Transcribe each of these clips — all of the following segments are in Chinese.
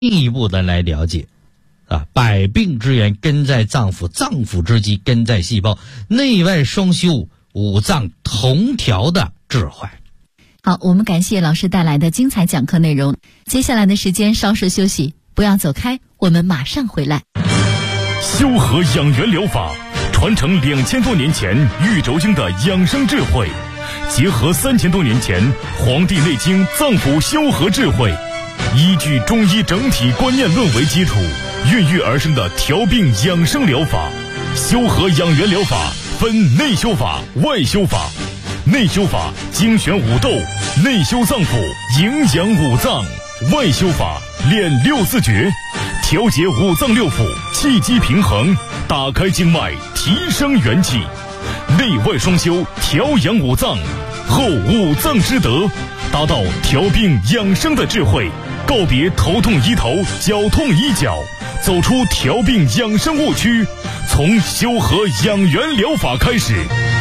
进一步的来了解百病之源根在脏腑，脏腑之基根在细胞，内外双修，五脏同调的智慧。 好，我们感谢老师带来的精彩讲课内容。接下来的时间稍事休息，不要走开，我们马上回来。 修和养元疗法传承2000多年前玉轴经的养生智慧，结合3000多年前《黄帝内经》脏腑修和智慧，依据中医整体观念论为基础，孕育而生的调病养生疗法。修和养元疗法分内修法、外修法。内修法精选五斗，内修脏腑，营养五脏；外修法练六字诀，调节五脏六腑，气机平衡，打开经脉，提升元气。内外双修，调养五脏，后五脏之德，达到调病养生的智慧，告别头痛医头，脚痛医脚，走出调病养生误区，从修和养元疗法开始。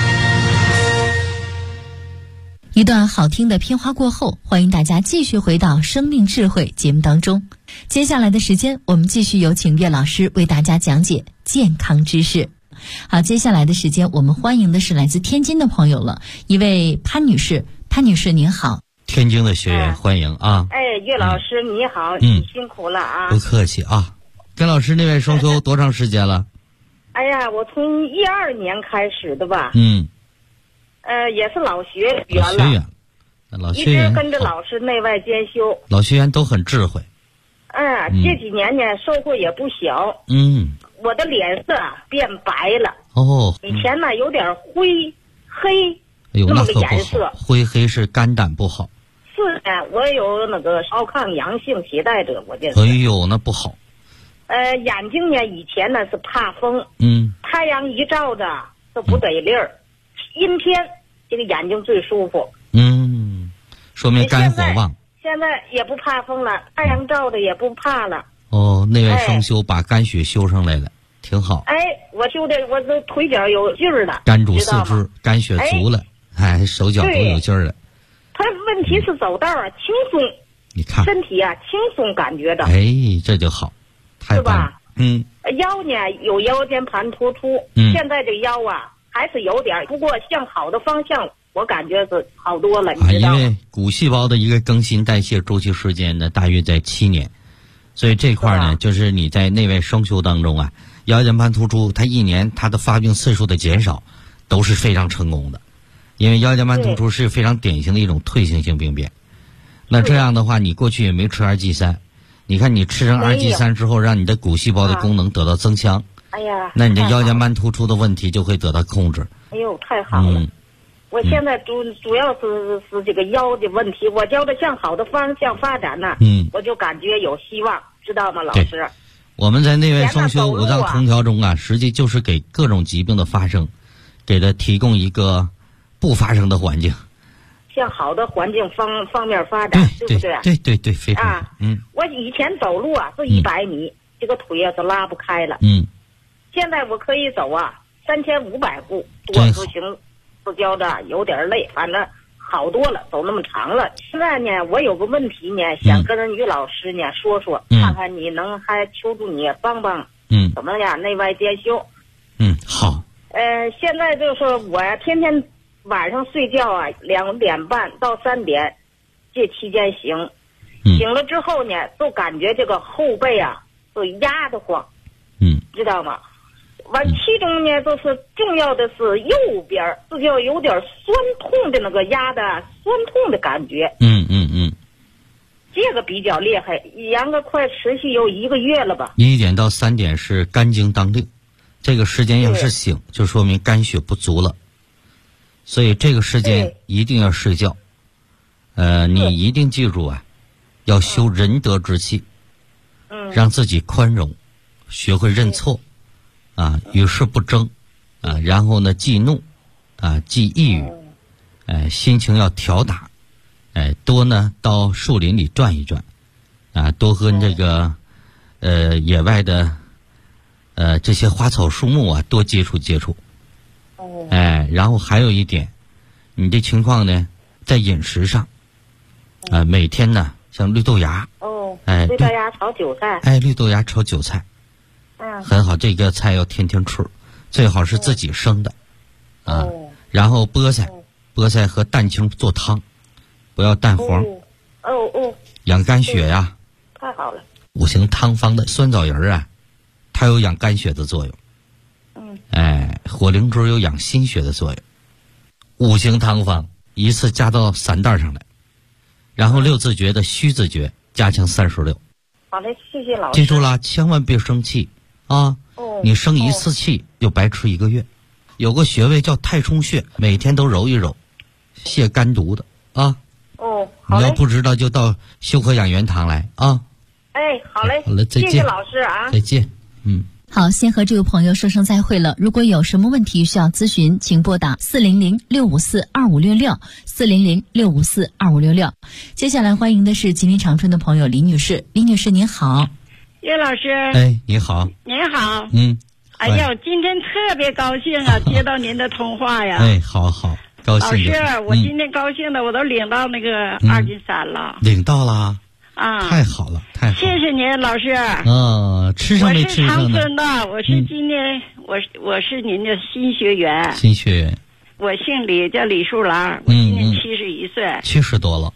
一段好听的片花过后，欢迎大家继续回到生命智慧节目当中。接下来的时间，我们继续有请岳老师为大家讲解健康知识。好，接下来的时间我们欢迎的是来自天津的朋友了，一位潘女士。潘女士您好。 天津的学员欢迎啊。 岳老师你好，你辛苦了啊。 不客气啊。跟老师那位双修多长时间了？ 哎呀，我从12年开始的吧。也是老学员了。 老学员一直跟着老师内外兼修。 老学员都很智慧。 这几年呢收获也不小。我的脸色变白了。以前呢有点灰黑那么个颜色。 灰黑是肝胆不好。 是呢，我有那个少抗阳性携带者，我这是。 哎呦，那不好。 眼睛呢以前呢是怕风。太阳一照着都不得力儿。阴天这个眼睛最舒服。 说明肝火旺。 现在也不怕风了，太阳照的也不怕了。 内外双修把肝血修上来了，挺好。 我修的我这腿脚有劲儿了， 肝主四肢，肝血足了，手脚都有劲儿了。 他问题是走道轻松， 你看身体轻松感觉着。 这就好，太棒了。 腰呢有腰间盘突出，现在这腰还是有点，不过向好的方向我感觉是好多了，你知道吗？ 因为骨细胞的一个更新代谢周期时间呢大约在7年，所以这块呢就是你在内外双修当中腰间盘突出它1年它的发病次数的减少都是非常成功的，因为腰间盘突出是非常典型的一种退行性病变。那这样的话你过去也没吃2G3，你看你吃上2G3之后让你的骨细胞的功能得到增强，那你的腰间盘突出的问题就会得到控制。 太好了。我现在主要是这个腰的问题，我觉得向好的方向发展呢，我就感觉有希望，知道吗，老师？ 我们在内外双修五脏同调中实际就是给各种疾病的发生，给它提供一个不发生的环境， 向好的环境方面发展，对不对？ 对，非常好。 我以前走路是100米，这个腿是拉不开了。现在我可以走3500步，多步行。不觉得有点累，反正好多了，走那么长了。现在呢，我有个问题呢，想跟于老师呢说说，看看你能还求助你帮帮，怎么样内外兼修。 好。 现在就是我天天晚上睡觉2点半到3点，这期间醒了之后呢，就感觉这个后背就压得慌，知道吗？完，其中呢，就是重要的是右边，这就有点酸痛的那个压的酸痛的感觉。这个比较厉害，严格快持续有1个月了吧。 1点到3点是肝经当令，这个时间要是醒，就说明肝血不足了，所以这个时间一定要睡觉。你一定记住要修仁德之气，让自己宽容，学会认错。与世不争，然后呢，忌怒，忌抑郁，心情要调打，多呢到树林里转一转，多和这个野外的这些花草树木多接触接触，然后还有一点，你这情况呢，在饮食上，每天呢像绿豆芽， 哎， 绿豆芽炒韭菜。 哎，绿豆芽炒韭菜，很好，这个菜要天天吃，最好是自己生的，啊，然后菠菜和蛋清做汤，不要蛋黄。养肝血呀。 太好了。 五行汤方的酸枣仁啊，它有养肝血的作用。火灵珠有养心血的作用。五行汤方一次加到3袋上来，然后6字诀的虚字诀加强36。 好嘞，谢谢老师。 记住了，千万别生气啊！你生一次气就白吃1个月。有个穴位叫太冲穴，每天都揉一揉，泻肝毒的啊。 好嘞。 你要不知道就到修和养元堂来啊。 好嘞。 好了，再见。 谢谢老师啊。 再见。 好，先和这位朋友说声再会了。如果有什么问题需要咨询，请拨打400-654-2566，400-654-2566。接下来欢迎的是吉林长春的朋友李女士。李女士您好。 叶老师。 你好。 您好。 哎呀，我今天特别高兴啊，接到您的通话呀。 好，高兴。 老师，我今天高兴的我都领到那个2斤3了。 领到了。太好了。 谢谢您，老师。 吃上没吃上呢？ 我是长春的，我是今年我是您的新学员。 新学员。 我姓李，叫李树兰，我今年71岁。 70多了。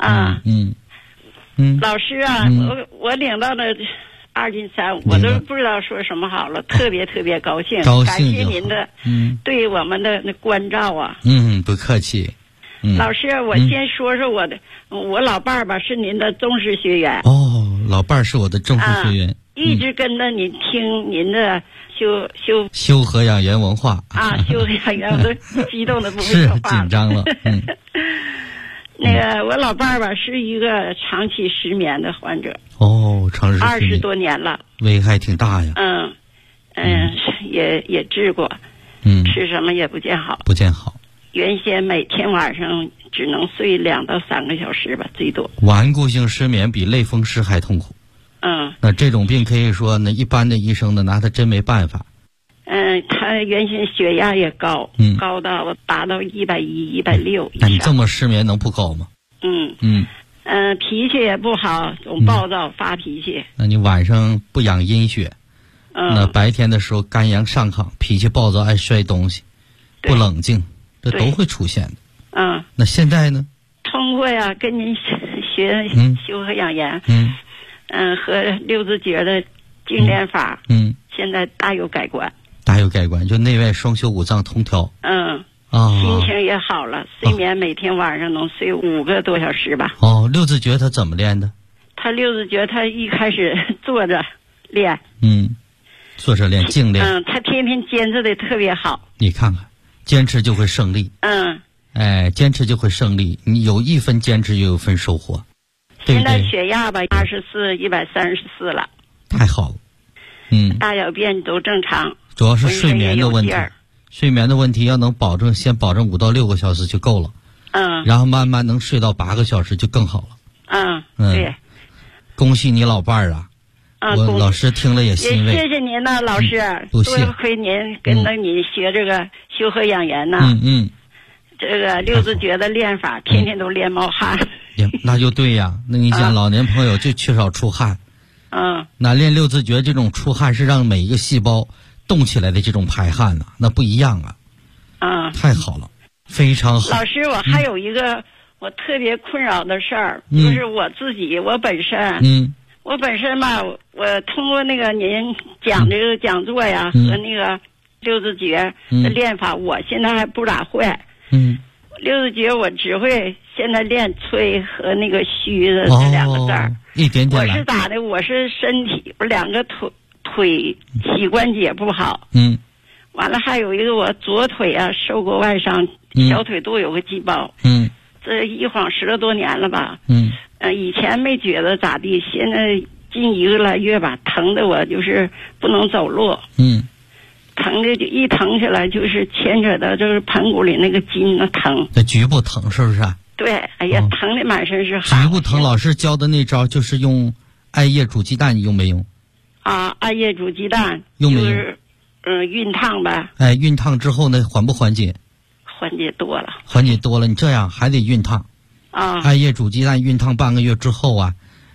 老师啊，我领到了2斤3，我都不知道说什么好了，特别特别高兴。感谢您的对我们的那关照啊。 不客气。 老师，我先说说我老伴儿吧，是您的忠实学员。 老伴儿是我的忠实学员， 一直跟着您听您的修和养元文化修和养元，我都激动的不会说话是紧张了。 那个我老伴儿吧，是一个长期失眠的患者。 长时间 20多年了， 危害挺大呀。 也治过，吃什么也不见好。原先每天晚上只能睡2到3个小时吧，最多。 顽固性失眠比类风湿还痛苦。那这种病可以说呢，一般的医生呢拿他真没办法。 他原先血压也高，高到达到110、160。 那你这么失眠能不高吗？ 脾气也不好，总暴躁发脾气。 那你晚上不养阴血，那白天的时候肝阳上亢，脾气暴躁，爱摔东西，不冷静，这都会出现的。那现在呢？ 通过跟您学修和养颜，和6字诀的精炼法，现在大有改观。 就内外双修5脏通调。 心情也好了，睡眠每天晚上能睡5个多小时吧。 6字诀他怎么练的？ 他6字诀他一开始坐着练。 坐着练，静练。 他天天坚持的特别好。 你看看，坚持就会胜利。坚持就会胜利。你有1分坚持，就有1分收获。 现在血压吧84、134了。 太好了。 大小便都正常。 主要是睡眠的问题。睡眠的问题要能先保证5到6个小时就够了。然后慢慢能睡到8个小时就更好了。 对。 恭喜你老伴儿啊！我老师听了也欣慰。 也谢谢您呢，老师。多亏您跟着你学这个修和养颜呢。这个6字诀的练法，天天都练冒汗。 那就对呀。那你讲老年朋友就缺少出汗。那练6字诀这种出汗是让每一个细胞动起来的这种排汗呢，那不一样啊。太好了，非常好。 老师，我还有一个我特别困扰的事儿，就是我自己，我本身，我本身吧，我通过那个您讲这个讲座呀，和那个6字诀的练法，我现在还不咋会。6字诀我只会现在练催和那个虚的这2个字儿。 一点点来。 我是咋的？我是身体我2个腿膝关节不好。完了还有一个我左腿受过外伤，小腿肚有个鸡包。这一晃10多年了吧。以前没觉得咋地，现在近1个来月吧，疼的我就是不能走路。疼的一疼起来就是牵扯到就是盆骨里那个筋疼。 那局部疼是不是？ 对，哎呀，疼的满身是汗。 局部疼，老师教的那招就是用艾叶煮鸡蛋，你用没用？ 艾叶煮鸡蛋用没用？ 就是熨烫呗。 熨烫之后呢，缓不缓解？ 缓解多了。 你这样还得熨烫。艾叶煮鸡蛋熨烫半个月之后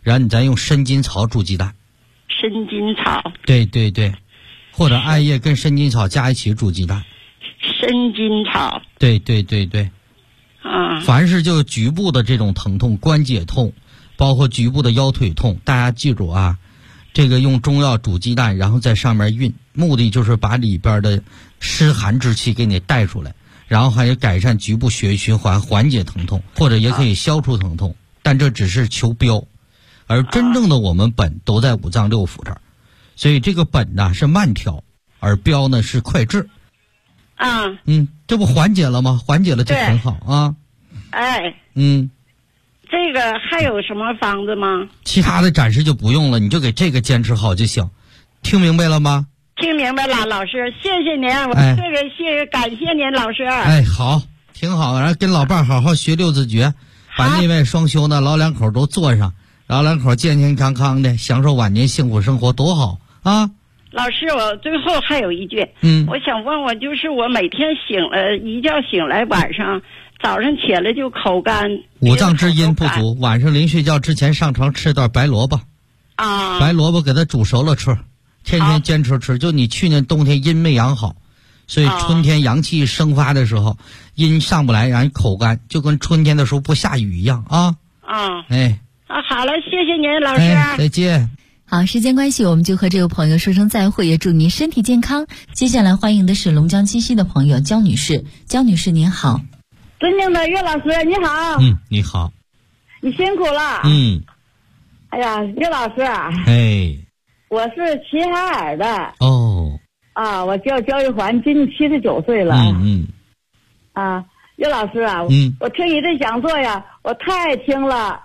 然后你再用参筋草煮鸡蛋。 参筋草。 对对对，或者艾叶跟参筋草加一起煮鸡蛋。 参筋草。 对对对对。 啊。 凡是就局部的这种疼痛、关节痛，包括局部的腰腿痛，大家记住啊，这个用中药煮鸡蛋，然后在上面熨，目的就是把里边的湿寒之气给你带出来，然后还有改善局部血液循环，缓解疼痛，或者也可以消除疼痛，但这只是求标，而真正的我们本都在五脏六腑这儿，所以这个本呢是慢调，而标呢是快治。 啊。 这不缓解了吗？缓解了就很好啊。 哎。这个还有什么方子吗？ 其他的暂时就不用了，你就给这个坚持好就行。听明白了吗？ 听明白了，老师，谢谢您。我这个感谢您，老师。 好，挺好。然后跟老伴儿好好学六字诀，把内外双修呢老两口都做上，老两口健健康康的享受晚年幸福生活，多好啊！ 老师，我最后还有一句，我想问问，就是我每天一觉醒来，晚上早上起来就口干， 五脏之阴不足，晚上临睡觉之前上床吃段白萝卜啊， 白萝卜给它煮熟了吃，天天坚持吃。就你去年冬天阴没养好，所以春天阳气生发的时候，阴上不来，让你口干，就跟春天的时候不下雨一样啊。 好了，谢谢您，老师。 再见。 好，时间关系，我们就和这位朋友说声再会，也祝您身体健康。接下来欢迎的是龙江鸡西的朋友焦女士。焦女士您好。 尊敬的岳老师你好。 你好。 你辛苦了。哎呀，岳老师啊。我是齐齐哈尔的。我叫焦玉环，今年79岁了。岳老师啊，我听你这讲座呀，我太爱听了。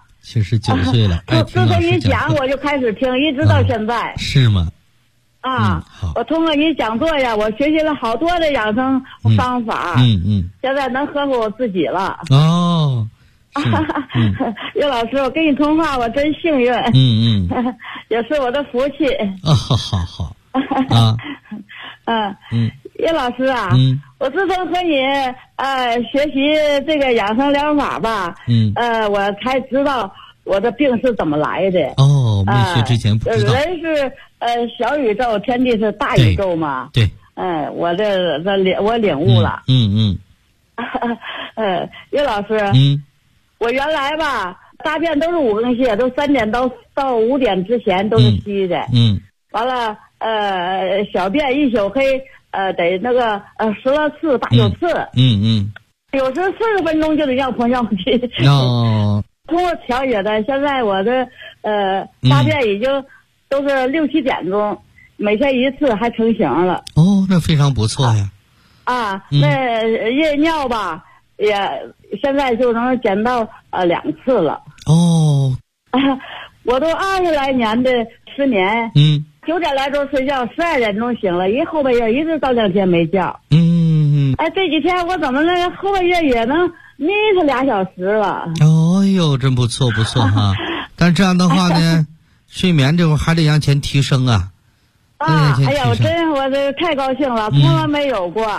79岁了， 自从你讲我就开始听，一直到现在。 是吗？ 我通过你讲座呀，我学习了好多的养生方法。现在能呵护我自己了。岳老师，我跟你通话，我真幸运。也是我的福气。 好。 岳老师啊，我自从和你学习这个养生疗法吧，我才知道我的病是怎么来的。 没学之前不知道。 人是小宇宙，天地是大宇宙嘛。 对。 我领悟了。岳老师，我原来吧大便都是5更泻，都3点到5点之前都是稀的。完了小便一宿黑，得那个10多次8、9次。有时40分钟就得要碰上去。通过调节的，现在我的大便已经都是6、7点钟，每天1次，还成型了。 那非常不错呀。 那夜尿吧，也现在就能减到2次了。我都20来年的失眠。9点来钟睡觉，12点钟醒了，一后半夜一直到2天没觉。这几天我怎么那个后半夜也能眯上2小时了。 真不错哈。但这样的话呢，睡眠这会儿还得向前提升啊。我这太高兴了，从来没有过。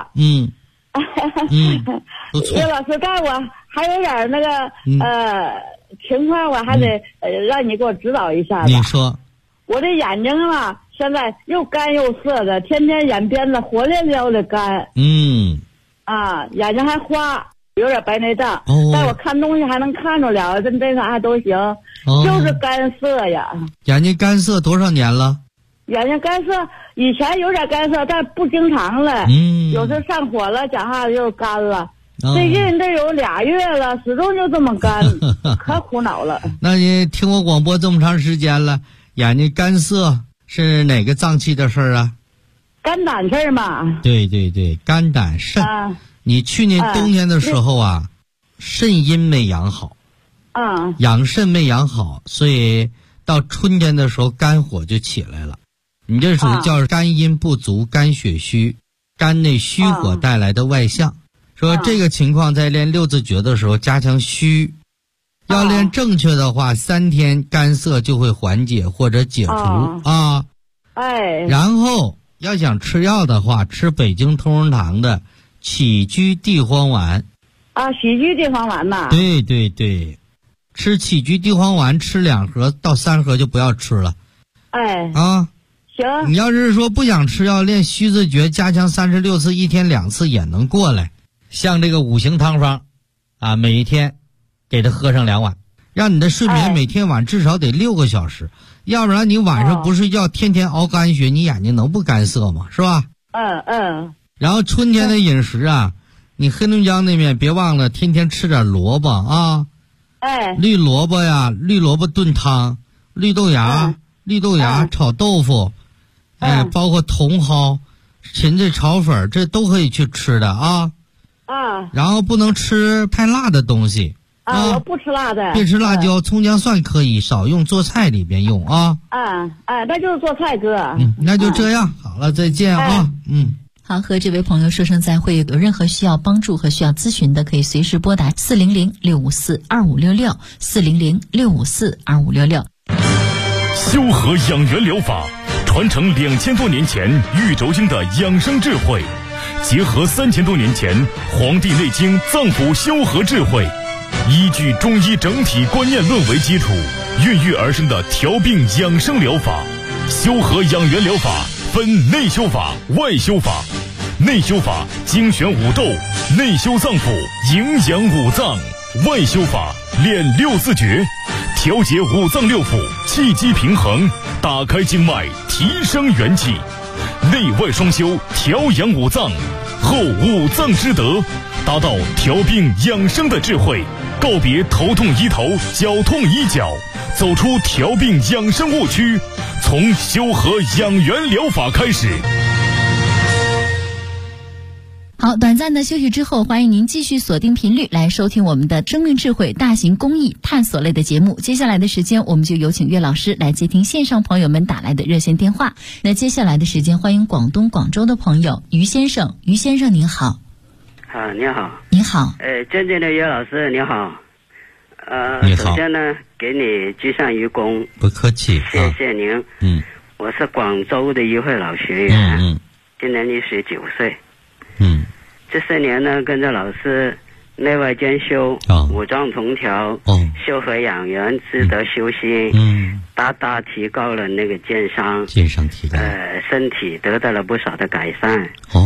不错。 岳老师，但我还有点那个情况，我还得让你给我指导一下吧。 你说。 我的眼睛啊，现在又干又涩的，天天眼边子火烈烈的干。眼睛还花，有点白内障。但我看东西还能看着了，这啥还都行。就是干涩呀。 眼睛干涩多少年了？ 眼睛干涩，以前有点干涩，但不经常了。有时上火了，讲话就干了。最近这有2月了，始终就这么干，可苦恼了。 那你听我广播这么长时间了，眼睛干涩是哪个脏器的事儿啊？ 肝胆事儿嘛。 对，肝胆肾。你去年冬天的时候肾阴没养好。养肾没养好，所以到春天的时候肝火就起来了。你这属于叫肝阴不足、肝血虚，肝内虚火带来的外象。说这个情况在练6字诀的时候加强虚，要练正确的话，3天干涩就会缓解或者解除然后要想吃药的话，吃北京同仁堂的起居地黄丸。 起居地黄丸呐。 对， 吃杞菊地黄丸吃2盒到3盒就不要吃了。 哎。 啊。 行。 你要是说不想吃，要练虚字诀，加强36次，1天2次也能过来。像这个5行汤方，啊，每一天给他喝上2碗，让你的睡眠每天晚至少得6个小时，要不然你晚上不睡觉，天天熬肝血，你眼睛能不干涩吗？是吧？然后春天的饮食啊，你黑龙江那边别忘了天天吃点萝卜啊，绿萝卜呀，绿萝卜炖汤，绿豆芽炒豆腐，包括茼蒿、芹菜炒粉，这都可以去吃的啊。然后不能吃太辣的东西啊， 我不吃辣的， 别吃辣椒，葱姜蒜可以少用，做菜里边用啊。 那就是做菜哥。 那就这样，好了，再见啊。 好，和这位朋友说声再会。有任何需要帮助和需要咨询的，可以随时拨打400-654-2566，400-654-2566。 修和养元疗法传承2000多年前玉轴经的养生智慧，结合3000多年前《黄帝内经》脏腑修和智慧，依据中医整体观念论为基础，孕育而生的调病养生疗法。修和养元疗法分内修法、外修法。内修法精选五斗，内修脏腑，营养五脏；外修法练6字诀，调节五脏六腑，气机平衡，打开经脉，提升元气。内外双修，调养五脏，后五脏之德，达到调病养生的智慧，告别头痛医头，脚痛医脚，走出调病养生误区，从修和养元疗法开始。 好，短暂的休息之后，欢迎您继续锁定频率来收听我们的生命智慧大型公益探索类的节目。接下来的时间，我们就有请岳老师来接听线上朋友们打来的热线电话。那接下来的时间，欢迎广东广州的朋友于先生。于先生您好。 你好。 你好。 尊敬的岳老师你好。 你好。 首先呢，给你居上一躬。 不客气。 谢谢您。我是广州的一位老学员。今年69岁。这4年呢，跟着老师内外兼修，五脏同调，修和养元，值得修心，大大提高了那个健商提高，身体得到了不少的改善。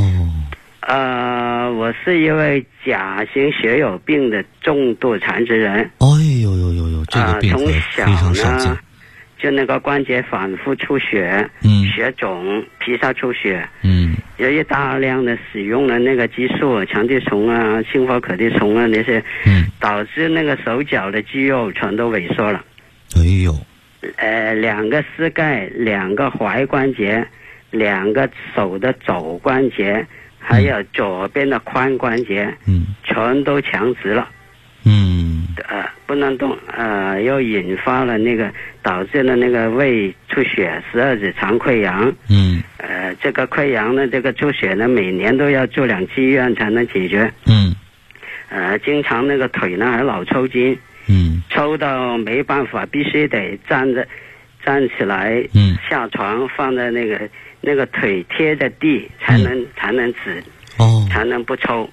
我是一位甲型血友病的重度残疾人。 这个病从小非常少见。 就那个关节反复出血，血肿、皮下出血，由于大量的使用了那个激素、强地虫啊、氢佛可地虫啊那些，导致那个手脚的肌肉全都萎缩了。2个膝盖、2个踝关节、2个手的肘关节，还有左边的髋关节，全都强直了。不能动，又引发了那个导致了那个胃出血、12指肠溃疡。这个溃疡呢，这个出血呢，每年都要住2次医院才能解决。经常那个腿呢还老抽筋，抽到没办法，必须得站起来，下床放在那个腿贴着地才能止，才能不抽。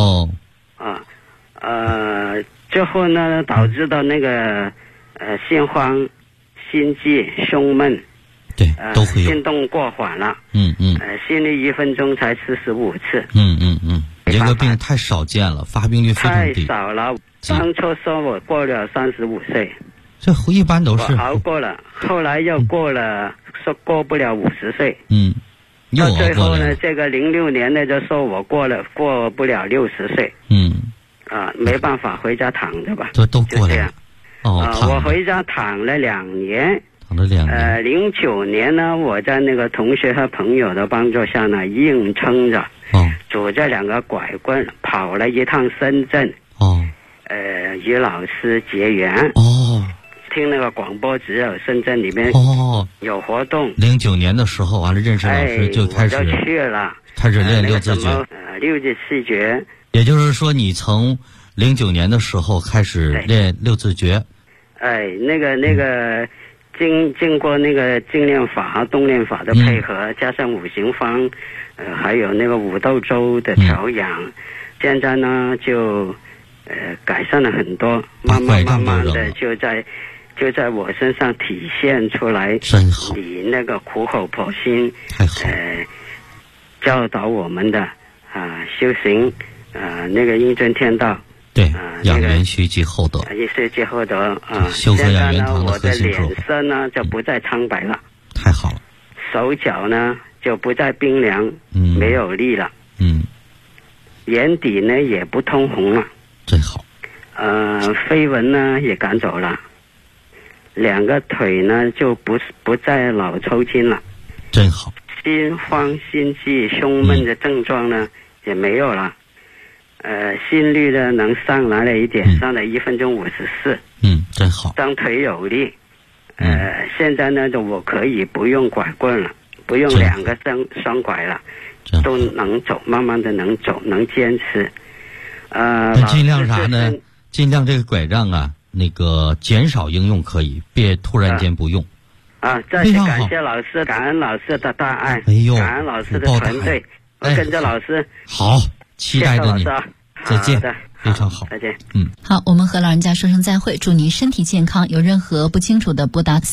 最后呢，导致到那个心慌、心悸、胸闷， 对，都会有。 心动过缓了，心率1分钟才45次。 这个病太少见了，发病率非常低。 太少了，当初说我过了35岁， 这一般都是我熬过了，后来又过了，说过不了50岁。 到最后呢，这个06年呢就说我过不了60岁。没办法回家躺着吧， 都过来了。 我回家躺了2年。09年呢，我在那个同学和朋友的帮助下呢，硬撑着，拄着2个拐棍跑了一趟深圳。与老师结缘。听那个广播，只有深圳里面有活动。 09年的时候，完了认识老师就开始我就去了， 开始练6字诀。 6字4诀。 也就是说，你从09年的时候开始练6字诀。 那个经过那个静练法、动练法的配合，加上5行方，还有那个5豆粥的调养，现在呢就改善了很多，慢慢的就在我身上体现出来。 真好， 你那个苦口婆心， 太好， 教导我们的修行，那个应真天道。 对，养元虚积厚德， 虚积厚德啊。 修和养元堂的核心我的脸色呢就不再苍白了， 太好了。 手脚呢就不再冰凉，没有力了，眼底呢也不通红了， 真好。 飞蚊呢也赶走了，两个腿呢就不再老抽筋了， 真好。 心慌心悸胸闷的症状呢也没有了，心率呢能上来了一点，上了1分钟54， 真好。 双腿有力，现在呢我可以不用拐棍了，不用2个双拐了，都能走，慢慢的能走，能坚持。 尽量啥呢？尽量这个拐杖啊，那个减少应用可以，别突然间不用。 再次感谢老师，感恩老师的大爱，感恩老师的团队，我跟着老师。 好，期待着你。再见。非常好， 再见。 好，我们和老人家说声再会，祝您身体健康。有任何不清楚的，拨打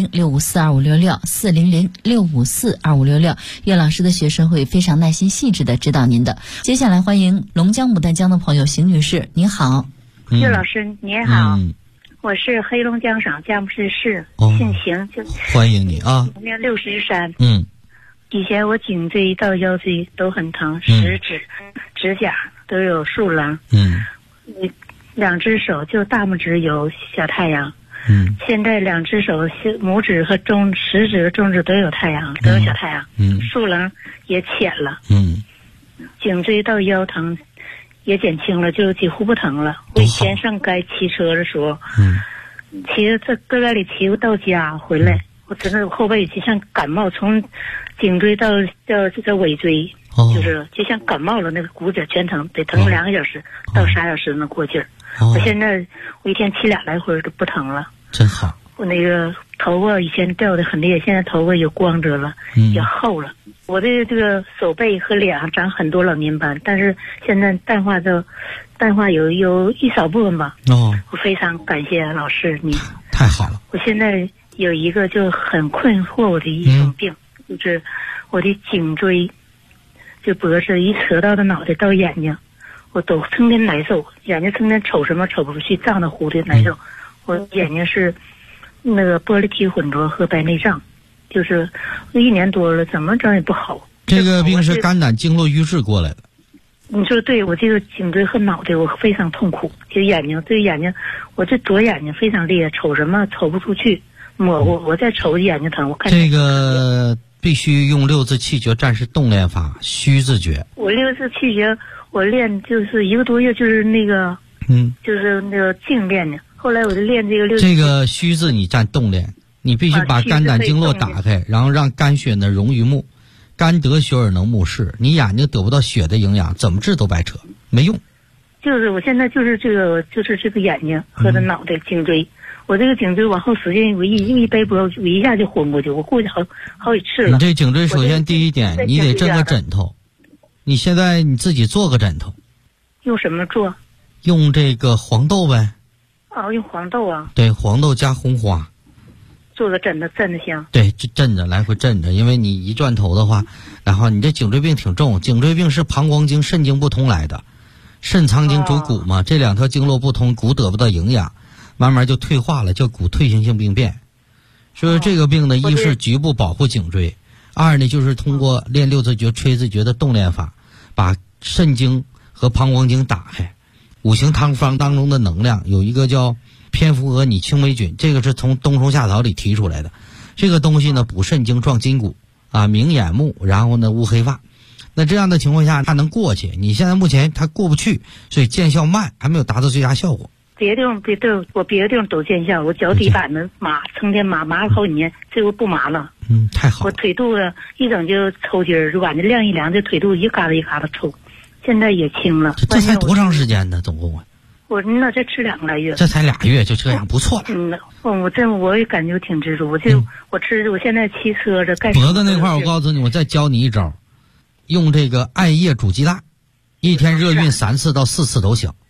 400-654-2566，400-654-2566，岳老师的学生会非常耐心细致的指导您的。接下来欢迎龙江牡丹江的朋友邢女士，您好。 岳老师您好，我是黑龙江省佳木市市，姓邢， 欢迎你啊。 年63。以前我颈椎到腰椎都很疼，食指、指甲都有竖棱。2只手就大拇指有小太阳。现在2只手拇指和食指和中指都有太阳，都有小太阳。竖棱也浅了。颈椎到腰疼也减轻了，就几乎不疼了。我以前上街骑车的时候，骑在搁家里骑到家回来，我真的后背就像感冒，从颈椎到尾椎，就像感冒了，那个骨节全疼，得疼2个小时到3小时能过劲儿。我现在我一天骑2来回都不疼了， 真好。 我那个头发以前掉的很厉害，现在头发也光泽了，也厚了。我的这个手背和脸上长很多老年斑，但是现在淡化有一少部分吧。我非常感谢老师你， 太好了。 我现在有一个就很困惑我的一种病，就是我的颈椎，就脖子一扯到的脑袋到眼睛，我都成天难受，眼睛成天瞅什么瞅不出去，胀得糊的难受。我眼睛是那个玻璃体混浊和白内障，就是1年多了，怎么整也不好。 这个病是肝胆经络瘀滞过来的。 你说对，我这个颈椎和脑袋我非常痛苦，就眼睛，我这左眼睛非常厉害，瞅什么瞅不出去，模糊。我再瞅眼睛疼，我看这个必须用6字气诀战士动练法，虚字诀。 我6字气诀我练就是1个多月，就是那个就是那个静练的。后来我就练这个虚字，你占动练，你必须把肝胆经络打开，然后让肝血呢溶于目，肝得血而能目视。你眼睛得不到血的营养，怎么治都白扯，没用。 就是我现在就是这个眼睛和这脑袋颈椎，我这个颈椎往后使劲，我一背脖，我一下就昏过去，我过去好几次了。 你这颈椎首先第一点，你得挣个枕头。你现在你自己做个枕头。 用什么做？ 用这个黄豆呗。 用黄豆啊。 对，黄豆加红花。 做个枕头镇得香。 对，镇着来回镇着，因为你一转头的话，然后你这颈椎病挺重，颈椎病是膀胱经、肾经不通来的。肾藏经主骨嘛，这2条经络不通，骨得不到营养，慢慢就退化了，叫骨退行性病变。所以这个病呢，一是局部保护颈椎，2呢就是通过练6字诀、吹字诀的动练法，把肾经和膀胱经打开。5行汤方当中的能量有一个叫蝙蝠蛾拟青霉菌，这个是从冬虫夏草里提出来的。这个东西呢补肾经、壮筋骨明眼目，然后呢乌黑发。那这样的情况下它能过去，你现在目前它过不去，所以见效慢，还没有达到最佳效果。 别的地方都见效，我脚底板子麻，成天麻了好几年，这回不麻了。 太好了。 我腿肚子一整就抽筋儿，就晚上晾一凉，这腿肚子一疙瘩一疙瘩抽，现在也轻了。 这才多长时间呢？总共我那这吃2个来月。 这才2月就这样，不错了。 我也感觉挺知足。我现在骑车这干。 脖子那块我告诉你，我再教你一招，用这个艾叶煮鸡蛋，1天热运3次到4次都行。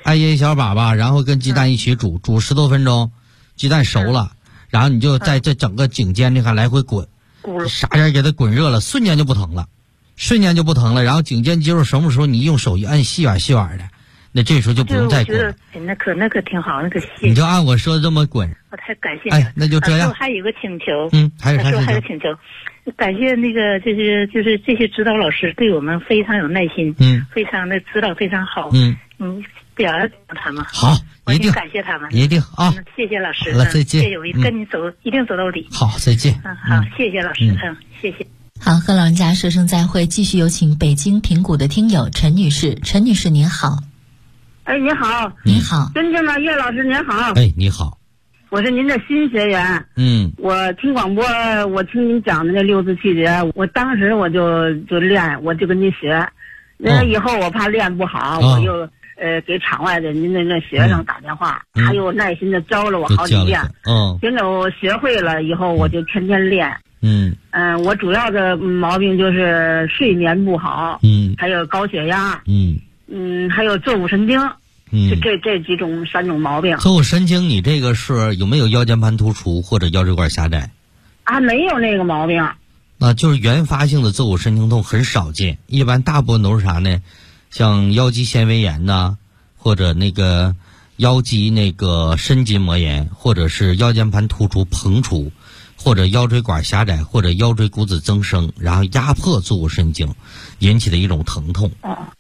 艾叶小粑，然后跟鸡蛋一起煮10多分钟，鸡蛋熟了，然后你就在这整个颈肩这块来回滚，啥点给它滚热了，瞬间就不疼了，然后颈肩肌肉什么时候你用手一按，细软的，那这时候就不用再滚了。 那可挺好，那个你就按我说的这么滚。 我太感谢你。 哎，那就这样。 还有一个请求， 还有请求，感谢那个就是这些指导老师对我们非常有耐心，非常的指导非常好，表扬他们。 好，一定感谢他们， 一定啊！ 谢谢老师， 好了，再见。 谢谢，我跟你走，一定走到底。 好，再见。 好，谢谢老师，谢谢。 好，和老人家说声再会。继续有请北京平谷的听友陈女士。陈女士您好。 哎，你好。 你好。 尊敬的叶老师您好。 哎，你好。 我是您的新学员。我听广播，我听您讲的那6字气节，我当时我就练，我就跟您学。那以后我怕练不好，我又给场外的您那学生打电话，他又耐心的教了我好几遍。现在我学会了以后，我就天天练。我主要的毛病就是睡眠不好，还有高血压，还有坐骨神经，这3种毛病。 坐骨神经，你这个是有没有腰间盘突出或者腰椎管狭窄？ 没有那个毛病。 就是原发性的坐骨神经痛很少见，一般大部分都是啥呢？像腰肌纤维炎呐，或者那个腰肌那个深筋膜炎，或者是腰间盘突出膨出，或者腰椎管狭窄，或者腰椎骨质增生，然后压迫坐骨神经引起的一种疼痛。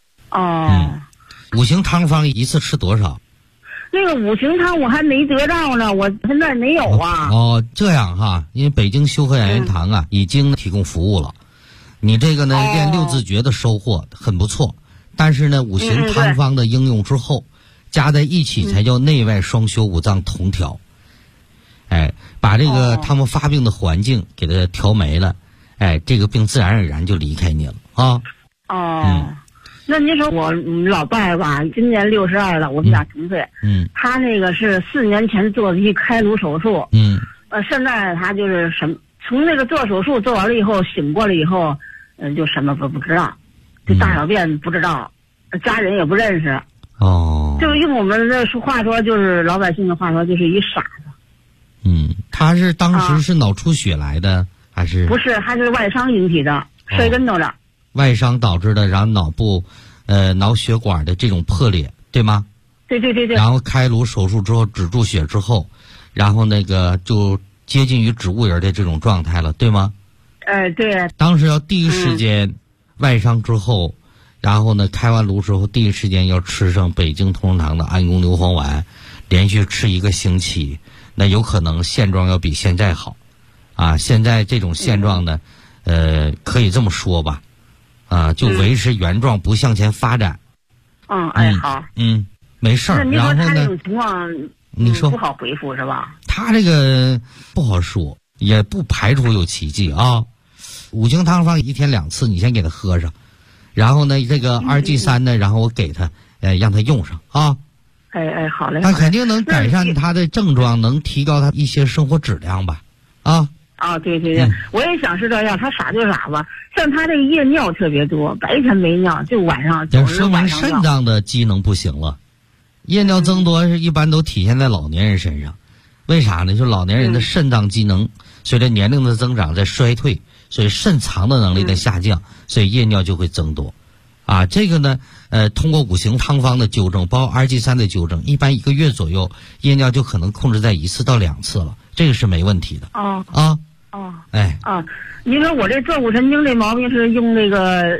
五行汤方一次吃多少？ 那个五行汤我还没得到呢，我现在没有啊。 这样哈，因为北京修和养元堂已经提供服务了。你这个呢，练6字诀的收获很不错，但是呢，五行汤方的应用之后，加在一起才叫内外双修，五脏同调。把这个他们发病的环境给它调没了，这个病自然而然就离开你了啊。 那您说我老伴儿吧，今年62了，我们俩同岁。他那个是4年前做的一开颅手术。现在他就是从那个做手术做完了以后，醒过来以后，就什么不知道，这大小便不知道，家人也不认识。就用我们的话说，就是老百姓的话说，就是一傻子。 他是当时是脑出血来的，还是？ 不是，他是外伤引起的，摔跟头的。 外伤导致的，然后脑部，脑血管的这种破裂，对吗？ 对。 然后开颅手术之后止住血之后，然后那个就接近于植物人的这种状态了，对吗？ 对。 当时要第一时间，外伤之后，然后呢开完颅之后，第一时间要吃上北京同仁堂的安宫牛黄丸，连续吃1个星期，那有可能现状要比现在好，现在这种现状呢，可以这么说吧。就维持原状，不向前发展。 好。 没事儿。然后呢？ 这种情况， 你说不好回复是吧？ 他这个不好说，也不排除有奇迹啊。五行汤方1天2次，你先给他喝上，然后呢，这个2G3呢，然后我给他，让他用上啊。 好嘞。 他肯定能改善他的症状，能提高他一些生活质量吧？ 对，我也想是这样。他傻就傻吧，像他这个夜尿特别多，白天没尿，就晚上。 这说明肾脏的机能不行了。夜尿增多是一般都体现在老年人身上，为啥呢？就老年人的肾脏机能随着年龄的增长在衰退，所以肾藏的能力在下降，所以夜尿就会增多。这个呢，通过五行汤方的纠正，包括2G3的纠正，一般1个月左右，夜尿就可能控制在1次到2次了，这个是没问题的。 您说我这坐骨神经这毛病是用那个